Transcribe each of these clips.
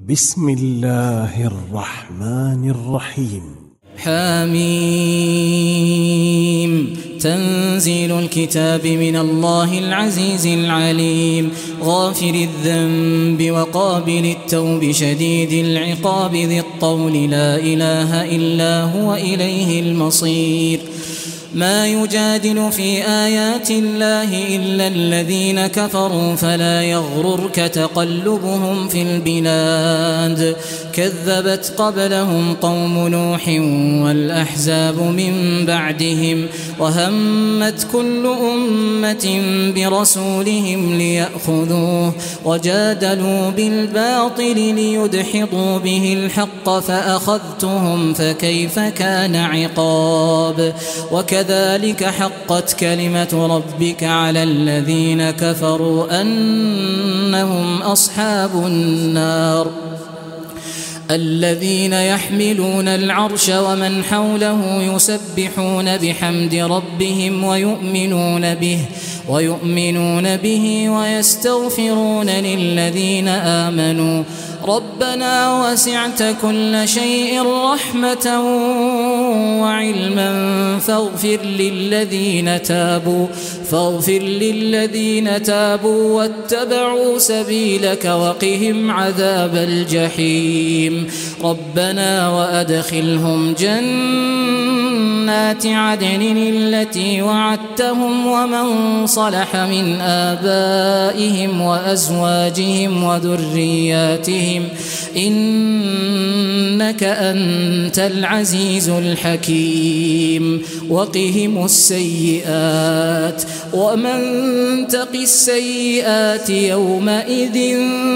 بسم الله الرحمن الرحيم. حميم. تنزيل الكتاب من الله العزيز العليم، غافر الذنب وقابل التوب شديد العقاب ذي الطول، لا إله إلا هو إليه المصير. ما يجادل في آيات الله إلا الذين كفروا، فلا يغررك تقلبهم في البلاد. كذبت قبلهم قوم نوح والأحزاب من بعدهم، وهمت كل أمة برسولهم ليأخذوه، وجادلوا بالباطل ليدحضوا به الحق، فأخذتهم فكيف كان عقاب. وكذلك حقت كلمة ربك على الذين كفروا أنهم أصحاب النار. الذين يحملون العرش ومن حوله يسبحون بحمد ربهم ويؤمنون به ويستغفرون للذين آمنوا ربنا وسعت كل شيء رحمة وعلما فاغفر للذين تابوا واتبعوا سبيلك وقهم عذاب الجحيم. ربنا وأدخلهم جنات عدن التي وعدتهم ومن صلح من آبائهم وأزواجهم وذرياتهم إنك أنت العزيز الحكيم. وقهم السيئات ومن تق السيئات يومئذ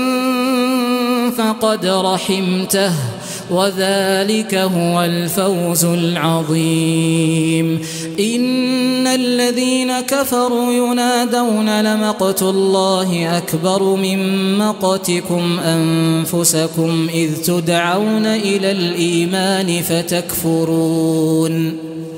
فقد رحمته وذلك هو الفوز العظيم. إن الذين كفروا ينادون لمقت الله أكبر من مقتكم أنفسكم إذ تدعون إلى الإيمان فتكفرون.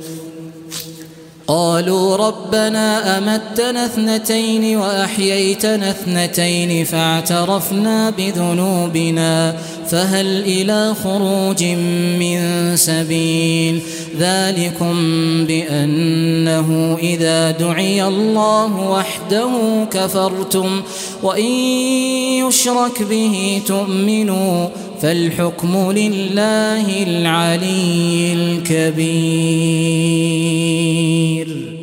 قالوا ربنا أمتنا 2 وأحييتنا 2 فاعترفنا بذنوبنا فهل إلى خروج من سبيل. ذلكم بأنه إذا دعي الله وحده كفرتم وإن يشرك به تؤمنوا فالحكم لله العلي الكبير.